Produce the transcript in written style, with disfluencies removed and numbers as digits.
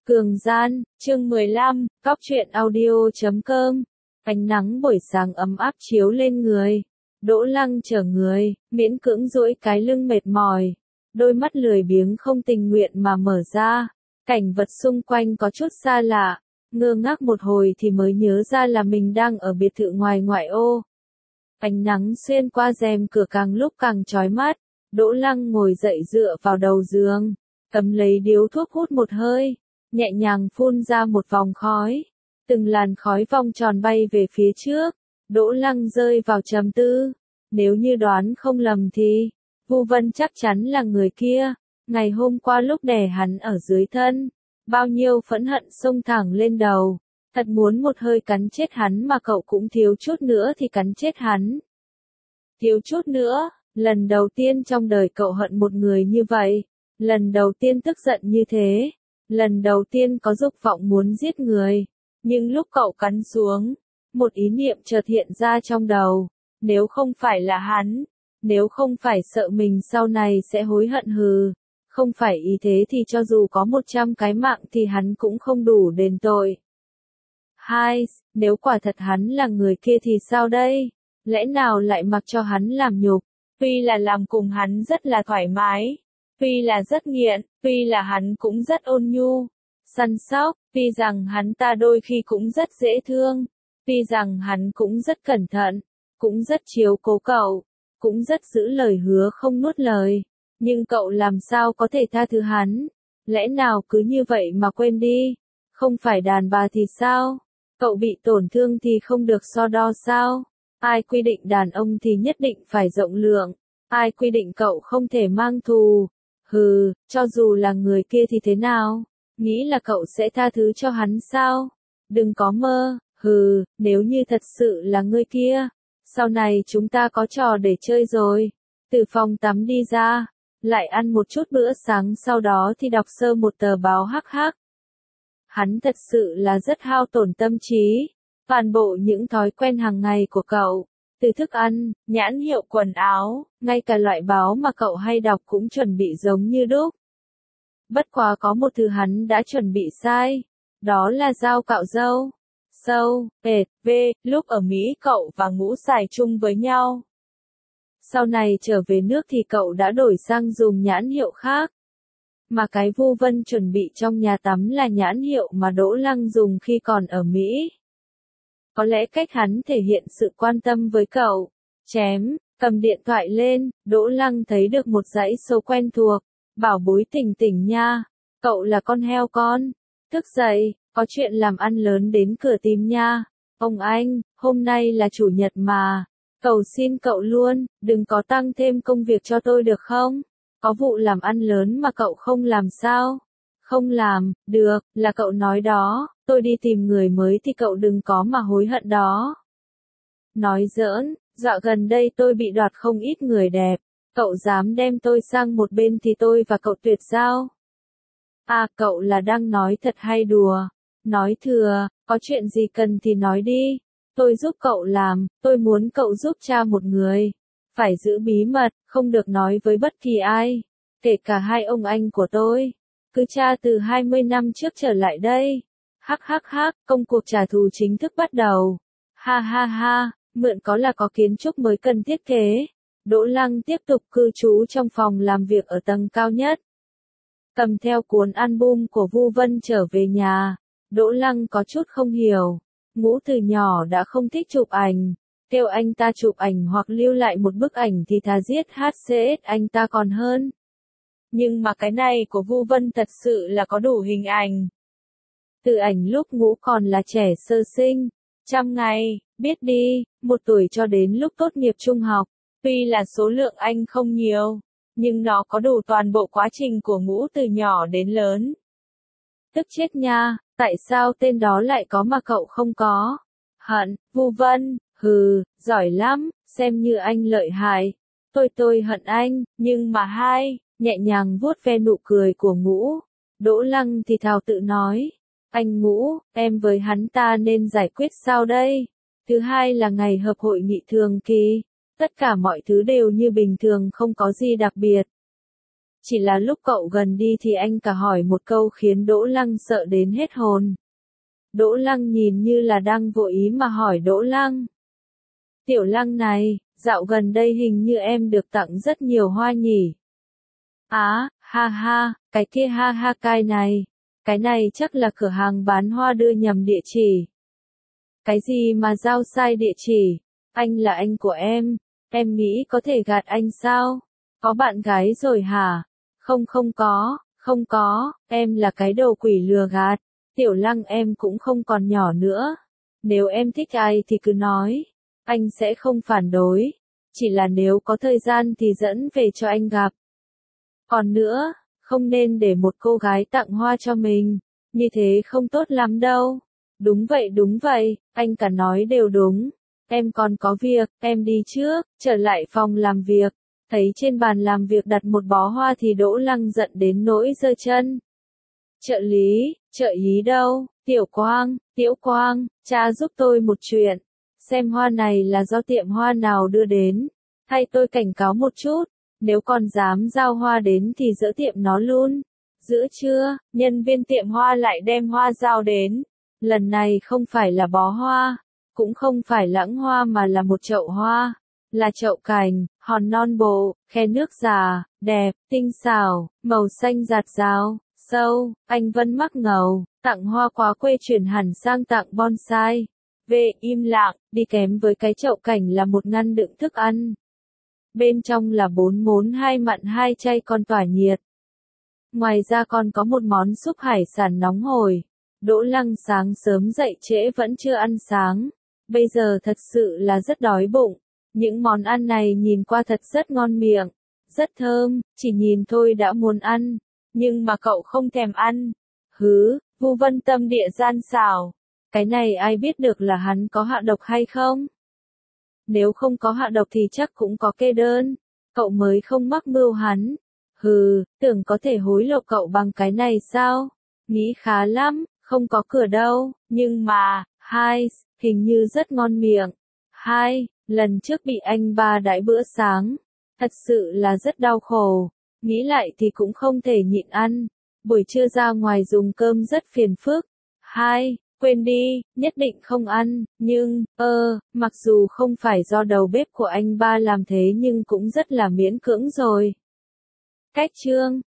Cường gian, chương 15, Cóc truyện audio.com. Ánh nắng buổi sáng ấm áp chiếu lên người. Đỗ Lăng chở người, miễn cưỡng duỗi cái lưng mệt mỏi. Đôi mắt lười biếng không tình nguyện mà mở ra. Cảnh vật xung quanh có chút xa lạ. Ngơ ngác một hồi thì mới nhớ ra là mình đang ở biệt thự ngoài ngoại ô. Ánh nắng xuyên qua rèm cửa càng lúc càng chói mắt. Đỗ Lăng ngồi dậy dựa vào đầu giường, cầm lấy điếu thuốc hút một hơi, nhẹ nhàng phun ra một vòng khói. Từng làn khói vòng tròn bay về phía trước. Đỗ Lăng rơi vào trầm tư. Nếu như đoán không lầm thì Vu Vân chắc chắn là người kia. Ngày hôm qua lúc đè hắn ở dưới thân, bao nhiêu phẫn hận xông thẳng lên đầu. Thật muốn một hơi cắn chết hắn mà cậu cũng thiếu chút nữa thì cắn chết hắn. Thiếu chút nữa, lần đầu tiên trong đời cậu hận một người như vậy. Lần đầu tiên tức giận như thế. Lần đầu tiên có dục vọng muốn giết người. Nhưng lúc cậu cắn xuống, một ý niệm chợt hiện ra trong đầu. Nếu không phải là hắn, nếu không phải sợ mình sau này sẽ hối hận không phải ý thế thì cho dù có 100 cái mạng thì hắn cũng không đủ đền tội. Nếu quả thật hắn là người kia thì sao đây? Lẽ nào lại mặc cho hắn làm nhục? Tuy là làm cùng hắn rất là thoải mái, tuy là rất nghiện, tuy là hắn cũng rất ôn nhu, săn sóc, tuy rằng hắn ta đôi khi cũng rất dễ thương, tuy rằng hắn cũng rất cẩn thận, cũng rất chiếu cố cậu, cũng rất giữ lời hứa không nuốt lời, nhưng cậu làm sao có thể tha thứ hắn? Lẽ nào cứ như vậy mà quên đi? Không phải đàn bà thì sao? Cậu bị tổn thương thì không được so đo sao? Ai quy định đàn ông thì nhất định phải rộng lượng? Ai quy định cậu không thể mang thù? Cho dù là người kia thì thế nào? Nghĩ là cậu sẽ tha thứ cho hắn sao? Đừng có mơ. Nếu như thật sự là người kia, sau này chúng ta có trò để chơi rồi. Từ phòng tắm đi ra, lại ăn một chút bữa sáng, sau đó thì đọc sơ một tờ báo hắc. Hắn thật sự là rất hao tổn tâm trí. Toàn bộ những thói quen hàng ngày của cậu, từ thức ăn, nhãn hiệu quần áo, ngay cả loại báo mà cậu hay đọc cũng chuẩn bị giống như đúc. Bất quá có một thứ hắn đã chuẩn bị sai, đó là dao cạo râu. Lúc ở Mỹ cậu và Ngũ xài chung với nhau. Sau này trở về nước thì cậu đã đổi sang dùng nhãn hiệu khác. Mà cái Vu Vân chuẩn bị trong nhà tắm là nhãn hiệu mà Đỗ Lăng dùng khi còn ở Mỹ. Có lẽ cách hắn thể hiện sự quan tâm với cậu. Cầm điện thoại lên, Đỗ Lăng thấy được một dãy số quen thuộc. Bảo bối Tỉnh Tỉnh nha, cậu là con heo con. Thức dậy, có chuyện làm ăn lớn đến cửa tìm nha. Ông anh, hôm nay là chủ nhật mà. Cầu xin cậu luôn, đừng có tăng thêm công việc cho tôi được không? Có vụ làm ăn lớn mà cậu không làm sao? Không làm, được, là cậu nói đó, tôi đi tìm người mới thì cậu đừng có mà hối hận đó. Nói giỡn, dạo gần đây tôi bị đoạt không ít người đẹp, cậu dám đem tôi sang một bên thì tôi và cậu tuyệt giao. Cậu là đang nói thật hay đùa? Nói thừa, có chuyện gì cần thì nói đi, tôi giúp cậu làm, tôi muốn cậu giúp tra một người. Phải giữ bí mật, không được nói với bất kỳ ai, kể cả hai ông anh của tôi. Cứ tra từ 20 năm trước trở lại đây. Công cuộc trả thù chính thức bắt đầu. Mượn có là có kiến trúc mới cần thiết kế. Đỗ Lăng tiếp tục cư trú trong phòng làm việc ở tầng cao nhất. Cầm theo cuốn album của Vu Vân trở về nhà. Đỗ Lăng có chút không hiểu. Ngũ từ nhỏ đã không thích chụp ảnh. Kêu anh ta chụp ảnh hoặc lưu lại một bức ảnh thì thà giết HCS anh ta còn hơn. Nhưng mà cái này của Vu Vân thật sự là có đủ hình ảnh. Từ ảnh lúc Ngũ còn là trẻ sơ sinh, 100 ngày, biết đi, 1 tuổi cho đến lúc tốt nghiệp trung học. Tuy là số lượng anh không nhiều, nhưng nó có đủ toàn bộ quá trình của Ngũ từ nhỏ đến lớn. Tức chết nha, tại sao tên đó lại có mà cậu không có? Hận, Vu Vân, giỏi lắm, xem như anh lợi hại. Tôi hận anh, nhưng mà nhẹ nhàng vuốt ve nụ cười của Ngũ. Đỗ Lăng thì thào tự nói, anh Ngũ, em với hắn ta nên giải quyết sao đây? Thứ hai là ngày họp hội nghị thường kỳ, tất cả mọi thứ đều như bình thường không có gì đặc biệt. Chỉ là lúc cậu gần đi thì anh cả hỏi một câu khiến Đỗ Lăng sợ đến hết hồn. Đỗ Lăng nhìn như là đang vô ý mà hỏi Đỗ Lăng. Tiểu Lăng này, dạo gần đây hình như em được tặng rất nhiều hoa nhỉ? Á, ha ha, cái kia ha ha cái này chắc là cửa hàng bán hoa đưa nhầm địa chỉ. Cái gì mà giao sai địa chỉ? Anh là anh của em nghĩ có thể gạt anh sao? Có bạn gái rồi hả? Không có, em là cái đồ quỷ lừa gạt. Tiểu Lăng em cũng không còn nhỏ nữa. Nếu em thích ai thì cứ nói. Anh sẽ không phản đối. Chỉ là nếu có thời gian thì dẫn về cho anh gặp. Còn nữa, không nên để một cô gái tặng hoa cho mình. Như thế không tốt lắm đâu. Đúng vậy, anh cả nói đều đúng. Em còn có việc, em đi trước, trở lại phòng làm việc. Thấy trên bàn làm việc đặt một bó hoa thì Đỗ Lăng giận đến nỗi giơ chân. Trợ lý đâu? Tiểu Quang, cha giúp tôi một chuyện. Xem hoa này là do tiệm hoa nào đưa đến. Thay tôi cảnh cáo một chút, nếu còn dám giao hoa đến thì giỡ tiệm nó luôn. Giữa trưa, nhân viên tiệm hoa lại đem hoa giao đến. Lần này không phải là bó hoa, cũng không phải lãng hoa mà là một chậu hoa. Là chậu cành, hòn non bộ, khe nước già, đẹp, tinh xảo, màu xanh rạt rào, sâu. Anh Vân mắc ngầu, tặng hoa quá quê chuyển hẳn sang tặng bonsai. Về im lặng, đi kèm với cái chậu cảnh là một ngăn đựng thức ăn. Bên trong là 4 món 2 mặn 2 chay còn tỏa nhiệt. Ngoài ra còn có một món súp hải sản nóng hổi. Đỗ Lăng sáng sớm dậy trễ vẫn chưa ăn sáng. Bây giờ thật sự là rất đói bụng. Những món ăn này nhìn qua thật rất ngon miệng. Rất thơm, chỉ nhìn thôi đã muốn ăn. Nhưng mà cậu không thèm ăn. Vu Vân tâm địa gian xảo. Cái này ai biết được là hắn có hạ độc hay không? Nếu không có hạ độc thì chắc cũng có kê đơn. Cậu mới không mắc mưu hắn. Tưởng có thể hối lộ cậu bằng cái này sao? Nghĩ khá lắm, không có cửa đâu. Nhưng mà, hình như rất ngon miệng. Lần trước bị anh ba đãi bữa sáng. Thật sự là rất đau khổ. Nghĩ lại thì cũng không thể nhịn ăn. Buổi trưa ra ngoài dùng cơm rất phiền phức. Quên đi, nhất định không ăn, nhưng, mặc dù không phải do đầu bếp của anh ba làm thế nhưng cũng rất là miễn cưỡng rồi. Cách chương